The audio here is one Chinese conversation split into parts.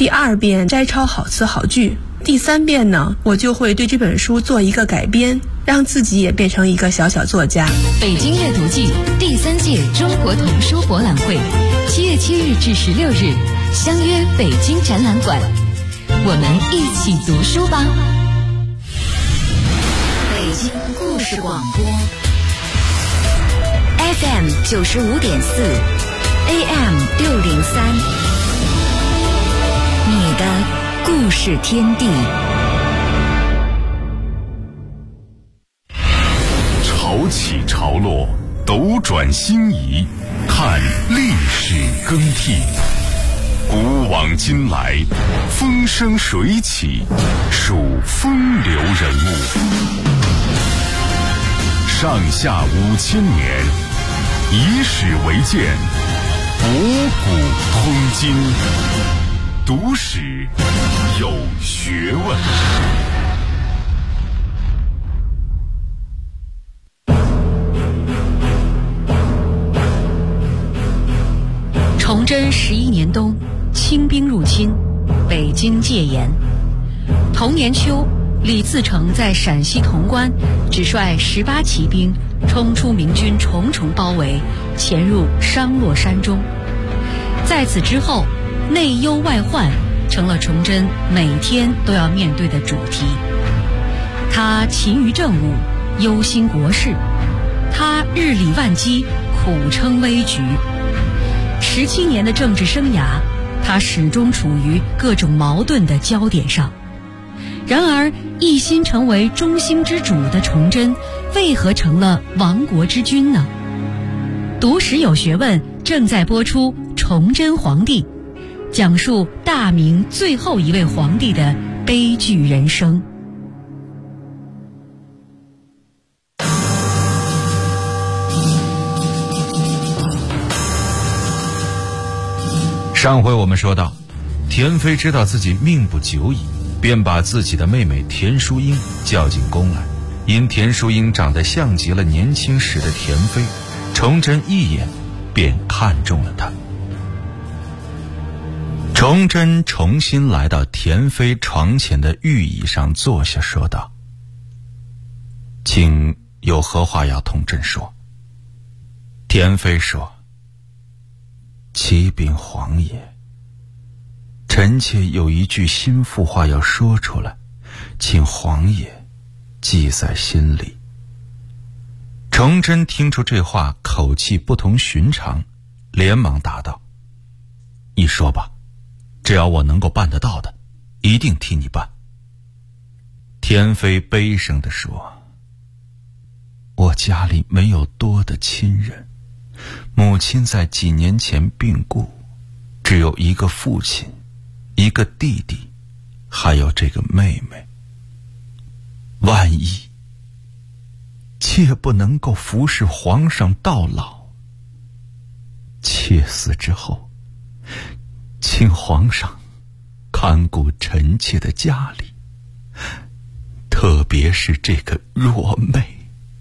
第2遍摘抄好词好句，第3遍呢，我就会对这本书做一个改编，让自己也变成一个小小作家。 北京阅读季第3届中国童书博览会7月7日至16日，相约北京展览馆，我们一起读书吧。北京故事广播 FM 95.4 AM 603，你的故事天地。 潮起潮落，斗转星移，看历史更替。古往今来，风生水起，数风流人物。上下5000年，以史为鉴，博古通今。读史有学问。 崇祯11年冬，清兵入侵，北京戒严。同年秋，李自成在陕西潼关只率18骑兵冲出明军重重包围，潜入商洛山中。在此之后，内忧外患成了崇祯每天都要面对的主题。他勤于政务，忧心国事；他日理万机，苦撑危局。17年的政治生涯，他始终处于各种矛盾的焦点上。然而，一心成为中兴之主的崇祯，为何成了亡国之君呢？读史有学问正在播出《崇祯皇帝》，讲述大明最后一位皇帝的悲剧人生。 上回我们说到，田妃知道自己命不久矣，便把自己的妹妹田淑英叫进宫来。因田淑英长得像极了年轻时的田妃，崇祯一眼便看中了她。崇祯重新来到田妃床前的御椅上坐下，说道：“请有何话要同朕说？”田妃说：“启禀皇爷，臣妾有一句心腹话要说出来，请皇爷记在心里。”崇祯听出这话口气不同寻常，连忙答道：“你说吧，只要我能够办得到的，一定替你办。”田妃悲声地说：“我家里没有多的亲人，母亲在几年前病故，只有一个父亲，一个弟弟，还有这个妹妹。万一妾不能够服侍皇上到老，妾死之后，请皇上看顾臣妾的家里，特别是这个弱妹。”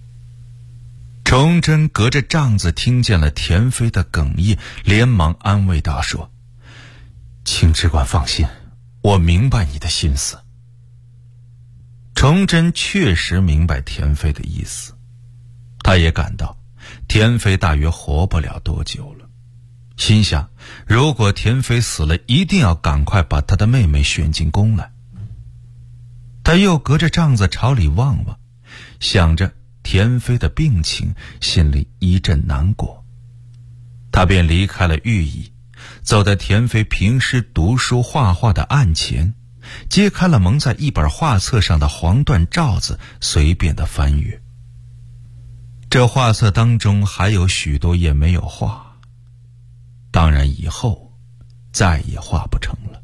崇祯隔着帐子听见了田妃的哽咽，连忙安慰道说：“请只管放心，我明白你的心思。”崇祯确实明白田妃的意思，他也感到田妃大约活不了多久了，心想如果田妃死了，一定要赶快把他的妹妹选进宫来。他又隔着帐子朝里望望，想着田妃的病情，心里一阵难过。他便离开了御椅，走在田妃平时读书画画的案前，揭开了蒙在一本画册上的黄缎罩子，随便的翻阅。这画册当中还有许多页没有画，当然以后再也画不成了。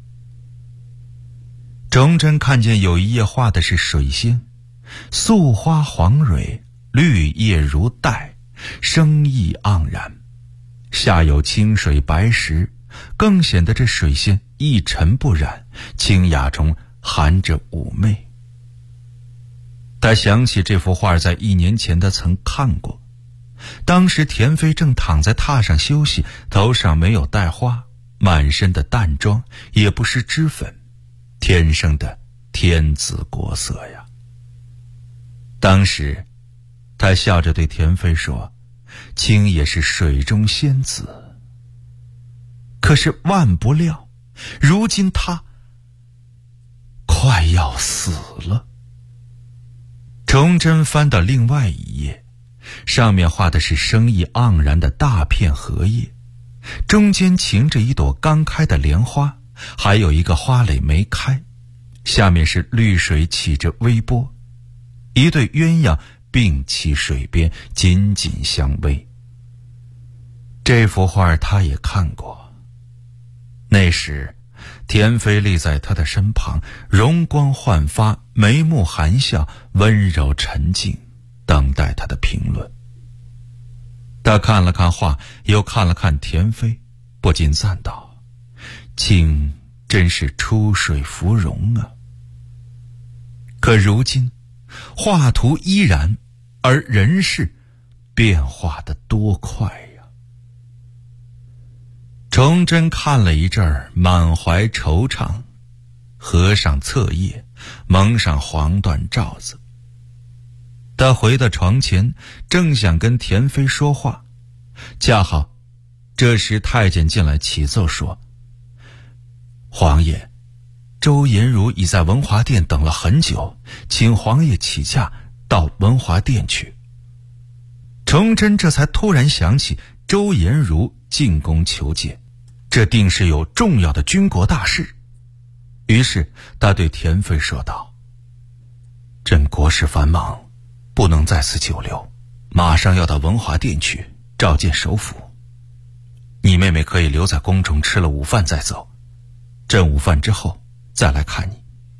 崇祯看见有一页画的是水仙，素花黄蕊，绿叶如带，生意盎然，下有清水白石，更显得这水仙一尘不染，清雅中含着妩媚。他想起这幅画在1年前他曾看过，当时田妃正躺在榻上休息，头上没有戴花， 满身的淡妆，也不施脂粉，天生的天姿国色呀。当时他笑着对田飞说，卿也是水中仙子。可是万不料，如今他快要死了。崇祯翻到另外一页，上面画的是生意盎然的大片荷叶，中间擎着一朵刚开的莲花，还有一个花蕾没开，下面是绿水起着微波，一对鸳鸯并栖水边，紧紧相偎。这幅画他也看过，那时田飞立在他的身旁，容光焕发，眉目含笑，温柔沉静，等待他的评论。他看了看画，又看了看田飞，不禁赞道：卿真是出水芙蓉啊。可如今画图依然，而人事变化得多快呀。崇祯看了一阵儿，满怀惆怅，合上册页，蒙上黄缎罩子。他回到床前，正想跟田飞说话，恰好这时太监进来启奏说：皇爷，周延儒已在文华殿等了很久，请皇爷起驾到文华殿去。崇祯这才突然想起周延儒进宫求见，这定是有重要的军国大事。于是他对田飞说道：朕国事繁忙，不能在此久留，马上要到文华殿去召见首辅。你妹妹可以留在宫中吃了午饭再走，朕午饭之后再来看你。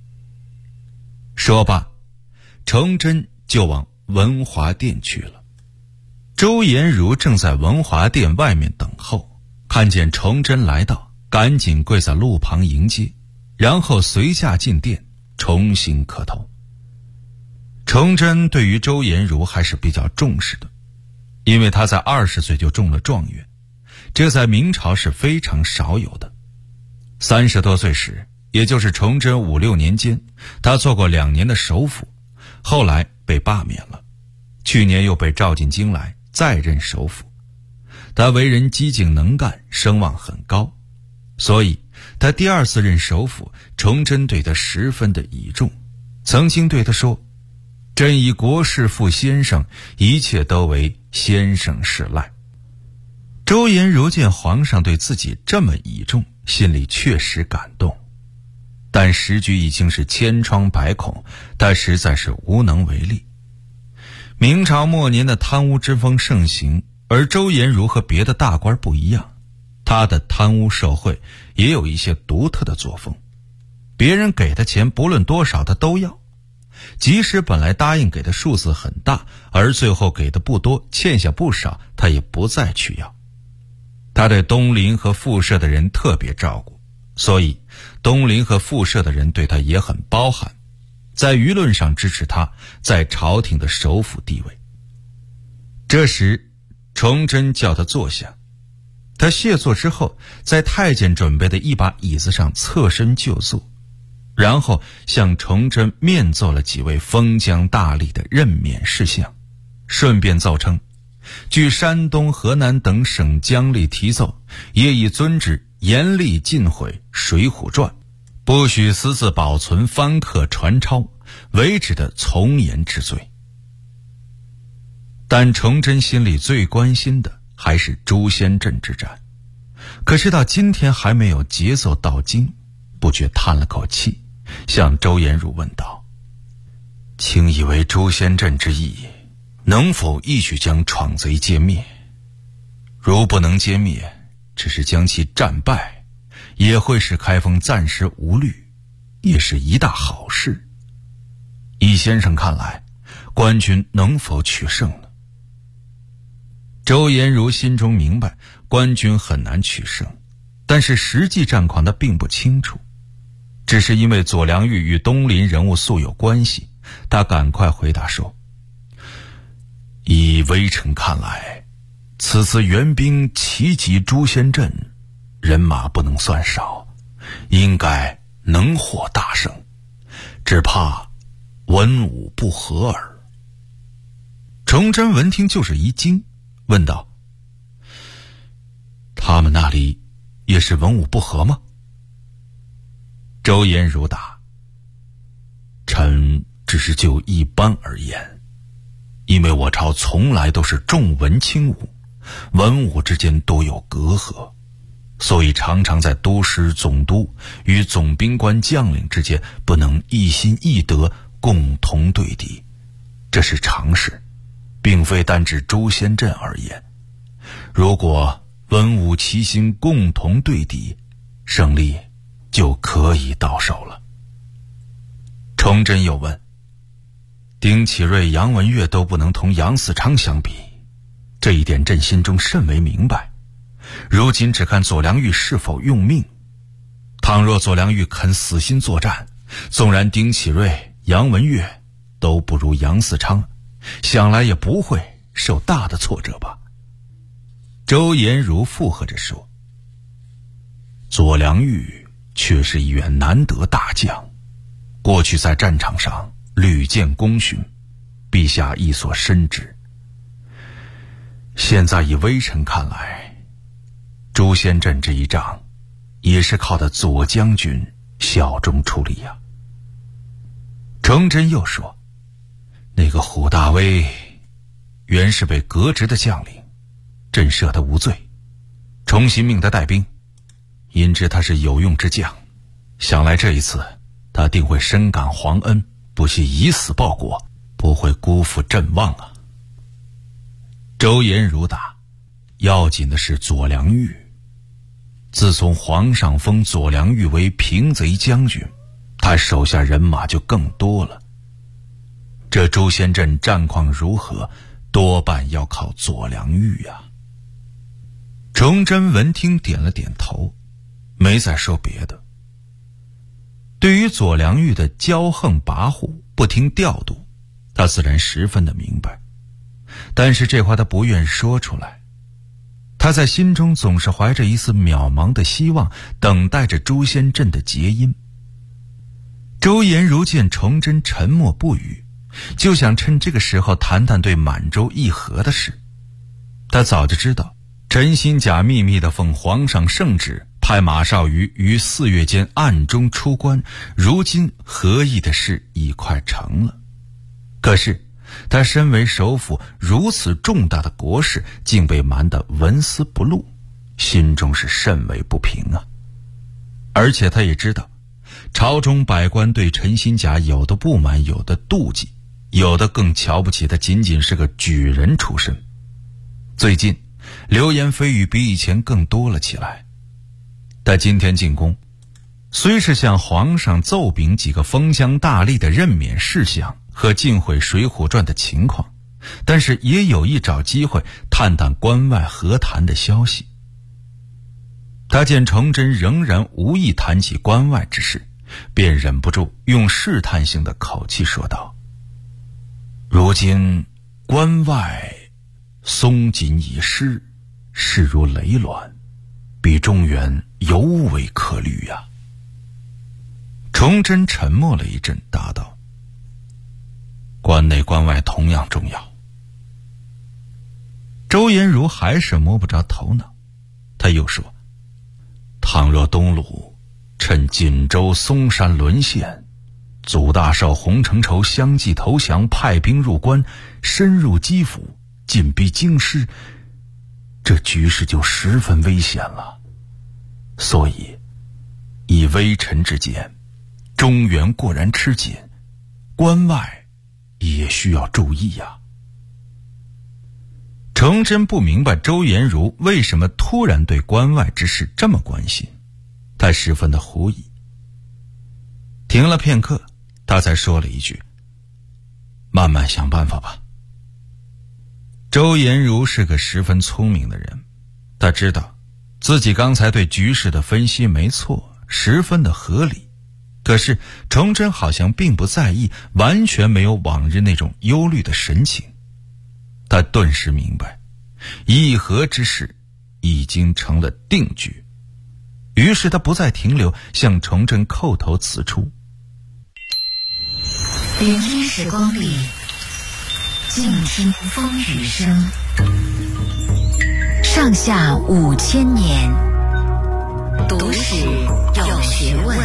说罢，崇祯就往文华殿去了。周延儒正在文华殿外面等候，看见崇祯来到，赶紧跪在路旁迎接，然后随驾进殿，重新磕头。崇祯对于周延儒还是比较重视的，因为他在20岁就中了状元，这在明朝是非常少有的。30多岁时，也就是崇祯5、6年间，他做过2年的首辅，后来被罢免了，去年又被召进京来，再任首辅。他为人机警能干，声望很高，所以他第2次任首辅，崇祯对他十分的倚重，曾经对他说：朕以国事负先生，一切都为先生事赖。周延儒见皇上对自己这么倚重，心里确实感动，但时局已经是千疮百孔，他实在是无能为力。明朝末年的贪污之风盛行，而周延儒和别的大官不一样，他的贪污受贿也有一些独特的作风，别人给的钱不论多少他都要，即使本来答应给的数字很大，而最后给的不多，欠下不少，他也不再去要。他对东林和复社的人特别照顾，所以东林和复社的人对他也很包涵，在舆论上支持他在朝廷的首辅地位。这时崇祯叫他坐下，他谢坐之后，在太监准备的一把椅子上侧身就坐，然后向崇祯面奏了几位封疆大吏的任免事项，顺便奏称，据山东、河南等省疆吏提奏，业已遵旨严厉禁毁《水浒传》，不许私自保存、翻刻、传抄，为止的从严治罪。但崇祯心里最关心的还是朱仙镇之战，可是到今天还没有节奏到京，不觉叹了口气，向周延儒问道：卿以为诛仙阵之意，能否一举将闯贼歼灭？如不能歼灭，只是将其战败，也会使开封暂时无虑，也是一大好事。以先生看来，官军能否取胜呢？周延儒心中明白官军很难取胜，但是实际战况他并不清楚，只是因为左良玉与东林人物素有关系，他赶快回答说：以微臣看来，此次援兵齐集诛仙阵， 人马不能算少，应该能获大胜，只怕文武不和耳。崇祯闻听就是一惊，问道：他们那里也是文武不和吗？周延儒答：臣只是就一般而言，因为我朝从来都是重文轻武，文武之间多有隔阂，所以常常在都师总督与总兵官将领之间不能一心一德共同对敌，这是常事，并非单指朱仙镇而言。如果文武齐心共同对敌，胜利就可以到手了。崇祯又问：丁启瑞、杨文岳都不能同杨嗣昌相比，这一点朕心中甚为明白。如今只看左良玉是否用命，倘若左良玉肯死心作战，纵然丁启瑞、杨文岳都不如杨嗣昌，想来也不会受大的挫折吧。周延儒附和着说：左良玉却是一员难得大将，过去在战场上屡建功勋，陛下亦所深知。现在以微臣看来，朱仙镇这一仗也是靠的左将军效忠出力呀。崇祯又说：那个虎大威原是被革职的将领，朕赦他无罪，重新命他带兵，因知他是有用之将，想来这一次他定会深感皇恩，不惜以死报国，不会辜负朕望啊。周延儒答：要紧的是左良玉，自从皇上封左良玉为平贼将军，他手下人马就更多了。这朱仙镇战况如何，多半要靠左良玉啊。崇祯闻听点了点头，没再说别的。对于左良玉的骄横跋扈、不听调度，他自然十分的明白，但是这话他不愿说出来。他在心中总是怀着一丝渺茫的希望，等待着朱仙镇的结因。周延儒见崇祯沉默不语，就想趁这个时候谈谈对满洲议和的事。他早就知道陈新甲秘密地奉皇上圣旨，派马绍瑜于4月间暗中出关，如今和议的事已快成了。可是他身为首辅，如此重大的国事竟被瞒得纹丝不露，心中是甚为不平啊。而且他也知道，朝中百官对陈新甲有的不满，有的妒忌，有的更瞧不起他仅仅是个举人出身。最近流言蜚语比以前更多了起来。他今天进宫，虽是向皇上奏禀几个封疆大吏的任免事项和尽毁《水浒传》的情况，但是也有意找机会探探关外和谈的消息。他见崇祯仍然无意谈起关外之事，便忍不住用试探性的口气说道：如今关外松锦已失，势如雷卵，比中原尤为可虑呀。崇祯沉默了一阵，答道：关内关外同样重要。周延儒还是摸不着头脑，他又说：倘若东鲁趁锦州、松山沦陷，祖大寿、洪承畴相继投降，派兵入关，深入基辅，进逼京师，这局势就十分危险了。所以以微臣之见，中原固然吃紧，关外也需要注意呀。崇祯不明白周延儒为什么突然对关外之事这么关心，他十分的狐疑。停了片刻，他才说了一句：慢慢想办法吧。周延儒是个十分聪明的人，他知道自己刚才对局势的分析没错，十分的合理。可是崇祯好像并不在意，完全没有往日那种忧虑的神情。他顿时明白，议和之事已经成了定局， 于是他不再停留，向崇祯叩头辞出。 点滴时光里，静听风雨声。上下5000年，读史有学问。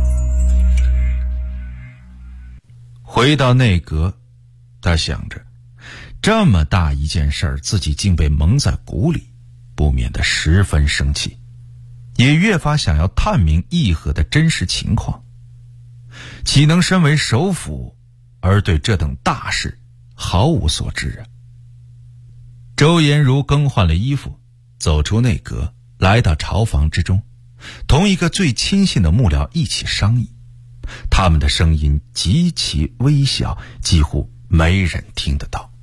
回到内阁，他想着，这么大一件事儿，自己竟被蒙在鼓里，不免得十分生气，也越发想要探明议和的真实情况。岂能身为首辅，而对这等大事毫无所知啊？周延如更换了衣服，走出内阁，来到朝房之中，同一个最亲信的幕僚一起商议。他们的声音极其微小，几乎没人听得到。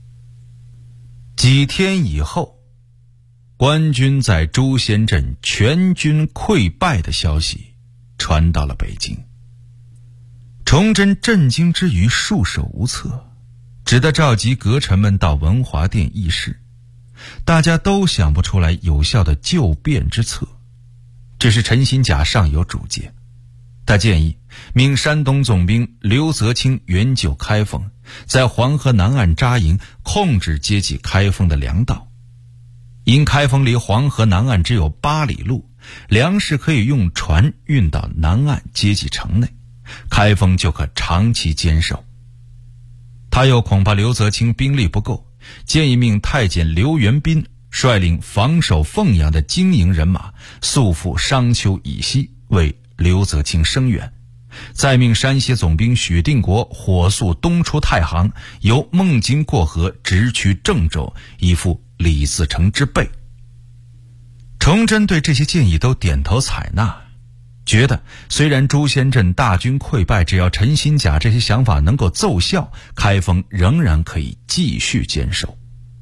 几天以后，官军在朱仙镇全军溃败的消息传到了北京。崇祯震惊之余束手无策，只得召集阁臣们到文华殿议事。大家都想不出来有效的救变之策，只是陈新甲尚有主见。他建议命山东总兵刘泽清援救开封，在黄河南岸扎营，控制接济开封的粮道。因开封离黄河南岸只有8里路，粮食可以用船运到南岸接济城内，开封就可长期坚守。他又恐怕刘泽清兵力不够，建议命太监刘元斌率领防守凤阳的精营人马，速赴商丘以西，为刘泽清声援。再命山西总兵许定国火速东出太行，由孟津过河直趋郑州，以赴李自成之备。崇祯对这些建议都点头采纳，觉得虽然朱仙镇大军溃败，只要陈新甲这些想法能够奏效，开封仍然可以继续坚守。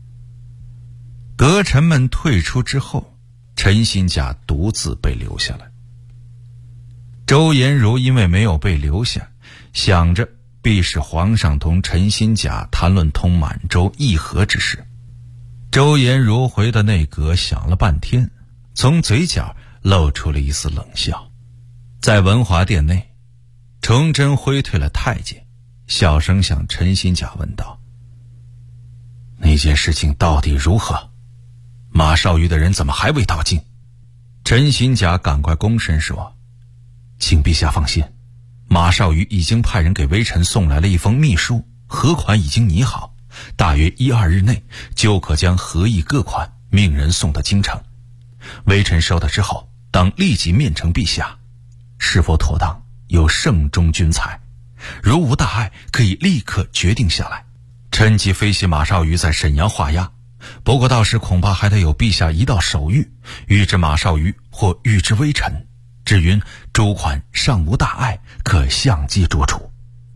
阁臣们退出之后，陈新甲独自被留下来。周延如因为没有被留下，想着必是皇上同陈新甲谈论通满洲议和之事。周延如回到内阁，想了半天，从嘴角露出了一丝冷笑。在文华殿内，崇祯挥退了太监，小声向陈新甲问道：那件事情到底如何？马绍瑜的人怎么还未到京？陈新甲赶快躬身说：请陛下放心，马绍瑜已经派人给微臣送来了一封密书，和款已经拟好，大约1、2日内就可将和议各款命人送到京城。微臣收到之后，当立即面呈陛下，是否妥当由圣中君裁，如无大碍，可以立刻决定下来。趁机飞袭马绍瑜在沈阳画押，不过到时恐怕还得有陛下一道手谕，谕之马绍瑜或谕之微臣，只云诸款尚无大碍，可相机着处。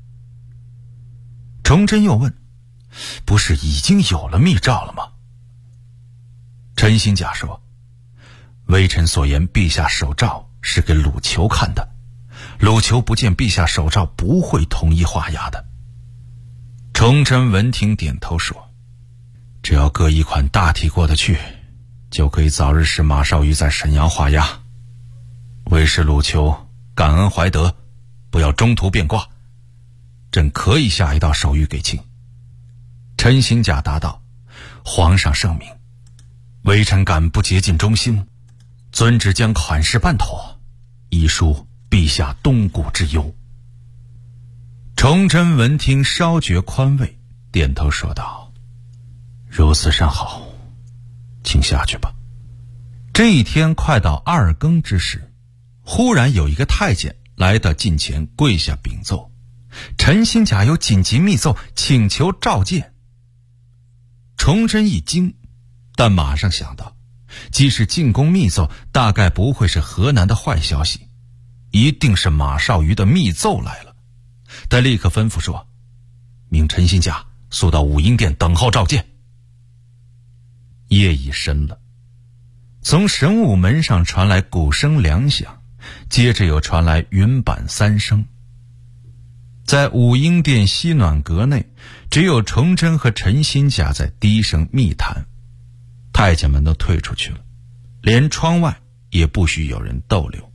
崇祯又问：不是已经有了密诏了吗？陈新甲说：微臣所言陛下手诏是给鲁求看的，鲁求不见陛下手诏不会同意画押的。崇祯闻听点头说：只要各一款大体过得去，就可以早日使马绍瑜在沈阳画押。为使鲁求感恩怀德，不要中途变卦，朕可以下一道手谕给卿。陈新甲答道：皇上圣明，微臣敢不竭尽忠心，遵旨将款事办妥，以纾陛下冬谷之忧。崇祯闻听稍觉宽慰，点头说道：如此甚好，请下去吧。这一天快到2更之时，忽然有一个太监来到近前，跪下禀奏：陈新甲有紧急密奏，请求召见。崇祯一惊，但马上想到，即使进宫密奏，大概不会是河南的坏消息，一定是马绍瑜的密奏来了。他立刻吩咐说：命陈新甲速到武英殿等候召见。夜已深了，从神武门上传来鼓声2响，接着又传来云板3声。在武英殿西暖阁内，只有崇祯和陈新甲在低声密谈，太监们都退出去了，连窗外也不许有人逗留。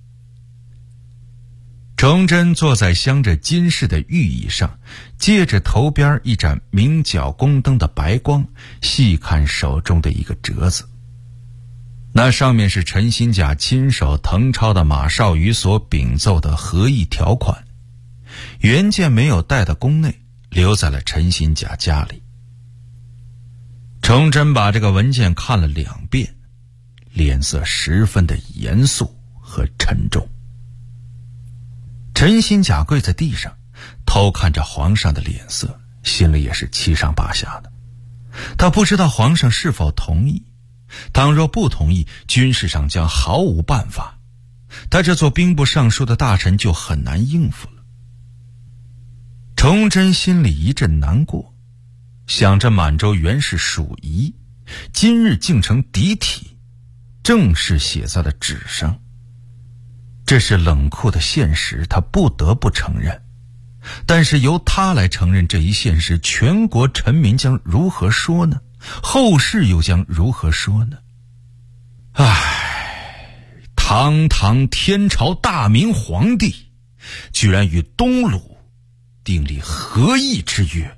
崇祯坐在镶着金饰的御椅上，借着头边一盏明角宫灯的白光，细看手中的一个折子。那上面是陈新甲亲手誊抄的马绍愉所禀奏的合议条款，原件没有带到宫内，留在了陈新甲家里。崇祯把这个文件看了2遍，脸色十分的严肃和沉重。陈新甲跪在地上，偷看着皇上的脸色，心里也是七上八下的。他不知道皇上是否同意，倘若不同意，军事上将毫无办法，他这做兵部尚书的大臣就很难应付了。崇祯心里一阵难过，想着满洲原是属夷，今日竟成敌体，正式写在了纸上。这是冷酷的现实，他不得不承认。但是由他来承认这一现实，全国臣民将如何说呢？后世又将如何说呢？堂堂天朝大明皇帝，居然与东鲁订立和议之约。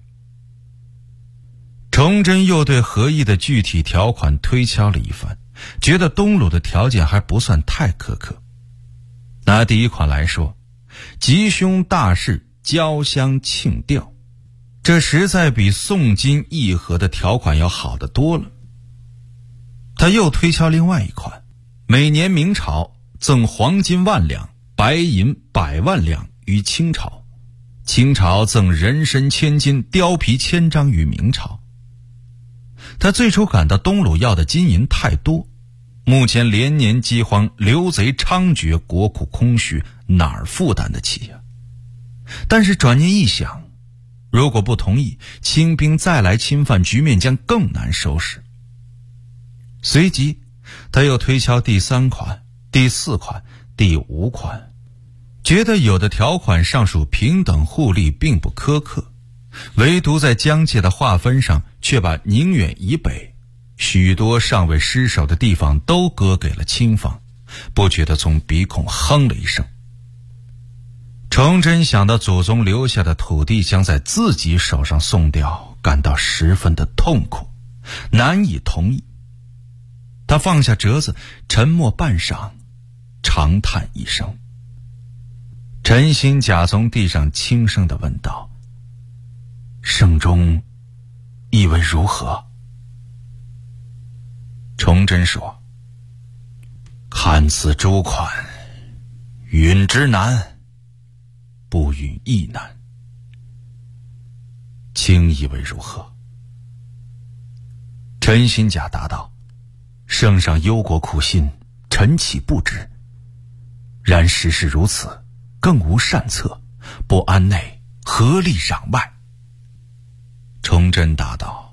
崇祯又对和议的具体条款推敲了一番，觉得东鲁的条件还不算太苛刻。拿第一款来说，吉凶大事交相庆吊，这实在比宋金议和的条款要好得多了。他又推敲另外一款，每年明朝赠黄金10000两，白银100万两于清朝，清朝赠人参1000斤，貂皮1000张于明朝。他最初感到东鲁要的金银太多，目前连年饥荒，流贼猖獗，国库空虚，哪儿负担得起呀？但是转念一想，如果不同意，清兵再来侵犯，局面将更难收拾。随即他又推敲第3款、第4款、第5款，觉得有的条款尚属平等互利，并不苛刻，唯独在疆界的划分上，却把宁远以北许多尚未失守的地方都割给了清方，不觉得从鼻孔哼了一声。崇祯想到祖宗留下的土地将在自己手上送掉，感到十分的痛苦，难以同意。他放下折子，沉默半晌，长叹一声。陈新甲从地上轻声地问道：“圣中意为如何？”崇祯说：“看此诸款，允之难，不允亦难。卿以为如何？”陈新甲答道：“圣上忧国苦心，臣岂不知？然时事如此，更无善策，不安内，何力攘外？”崇祯答道：“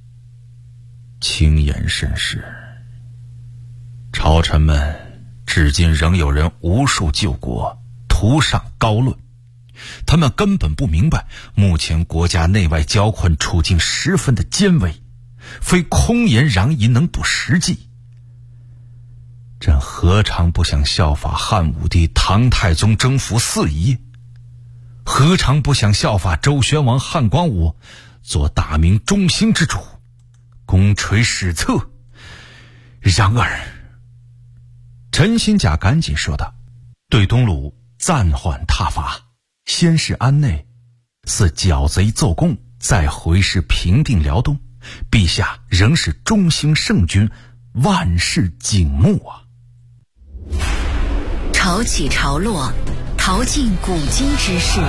卿言甚是。朝臣们至今仍有人无数救国，图上高论。他们根本不明白，目前国家内外交困，处境十分的艰危，非空言攘夷能不实际。朕何尝不想效法汉武帝唐太宗征服四夷？何尝不想效法周宣王汉光武，做大明中兴之主，功垂史册？然而……”陈新甲赶紧说道：“对东鲁暂缓挞伐，先是安内，似剿贼奏功，再回师平定辽东，陛下仍是中兴圣君，万事景穆啊！” 潮起潮落，淘尽古今之事，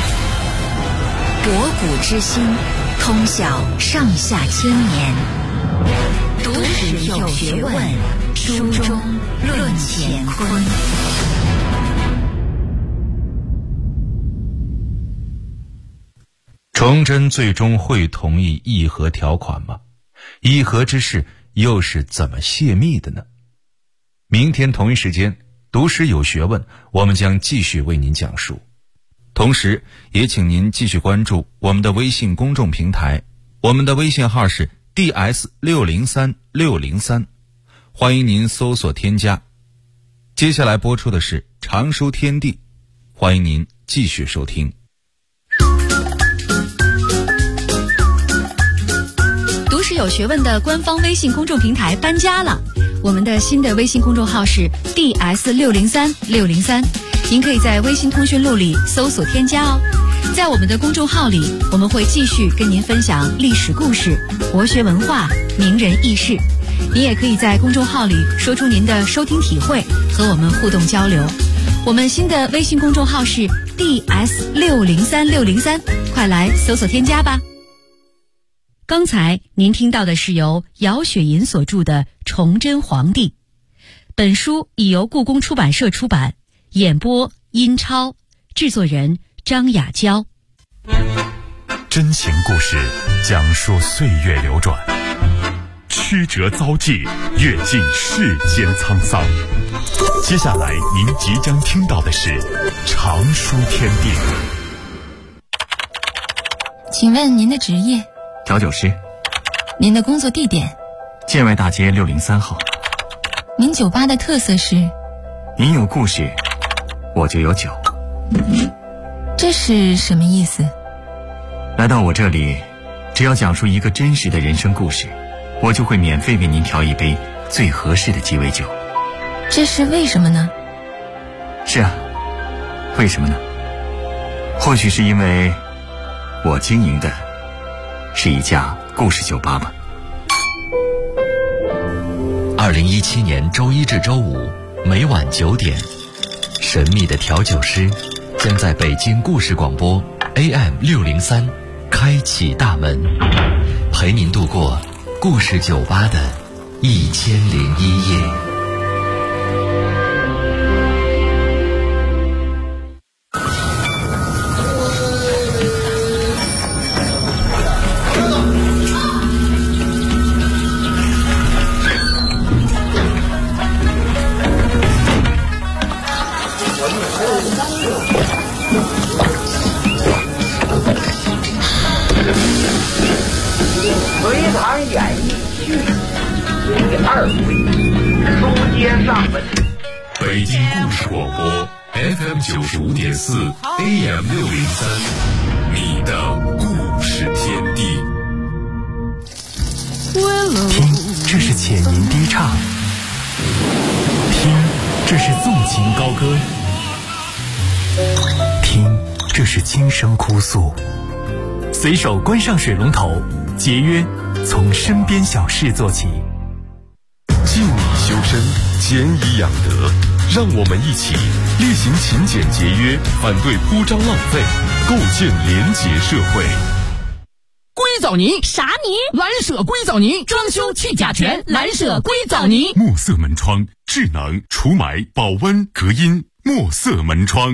博古之今，通晓上下千年。读史有学问，书中论乾坤。 崇祯最终会同意议和条款吗？议和之事又是怎么泄密的呢？明天同一时间，读史有学问，我们将继续为您讲述。同时也请您继续关注我们的微信公众平台，我们的微信号是 DS603603，欢迎您搜索添加， 接下来播出的是常书天地，欢迎您继续收听。 读史有学问的官方微信公众平台搬家了，我们的新的微信公众号是 DS603603，您可以在微信通讯录里搜索添加哦。在我们的公众号里，我们会继续跟您分享历史故事、国学文化、名人轶事。您也可以在公众号里说出您的收听体会，和我们互动交流。我们新的微信公众号是 DS603603，快来搜索添加吧。刚才您听到的是由姚雪银所著的《崇祯皇帝》，本书已由故宫出版社出版，演播殷超，制作人张雅娇。 真情故事讲述岁月流转，曲折遭际，阅尽世间沧桑。接下来您即将听到的是常书天地。 请问您的职业？ 调酒师。 您的工作地点？ 建外大街603号。 您酒吧的特色是？ 您有故事，我就有酒。 这是什么意思？ 来到我这里，只要讲述一个真实的人生故事，我就会免费为您调一杯最合适的鸡尾酒。 这是为什么呢？ 是啊，为什么呢？或许是因为我经营的是一家故事酒吧吧。 2017年周一至周五每晚9点，神秘的调酒师将在北京故事广播 AM603 开启大门，陪您度过故事酒吧的1001夜。 隋唐演义序第2回，书接上文。 北京故事广播 FM95.4 AM603，你的故事天地。 听，这是浅吟低唱；听，这是纵情高歌；听，这是轻声哭诉。随手关上水龙头，节约从身边小事做起。 静以修身，俭以养德，让我们一起厉行勤俭节约，反对铺张浪费，构建廉洁社会。 硅藻泥啥泥？ 蓝舍硅藻泥，装修去甲醛，蓝舍硅藻泥。 墨色门窗，智能除霾、保温、隔音。墨色门窗。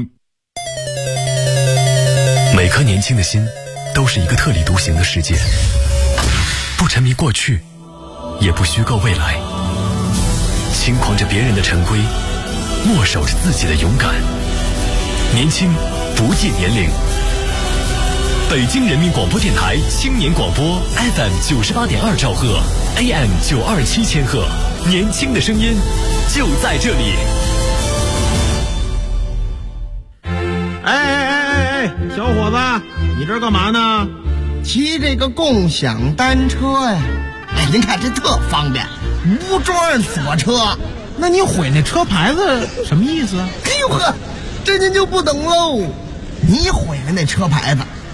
每颗年轻的心都是一个特立独行的世界，不沉迷过去，也不虚构未来，轻狂着别人的陈规，默守着自己的勇敢。年轻不计年龄。北京人民广播电台青年广播 FM98.2 兆赫 AM927千赫，年轻的声音就在这里。 哎，小伙子，你这干嘛呢？ 骑这个共享单车呀。哎，您看这特方便，无桩锁车。 那你毁那车牌子什么意思啊？ 哎呦呵，这您就不懂喽。你毁了那车牌子，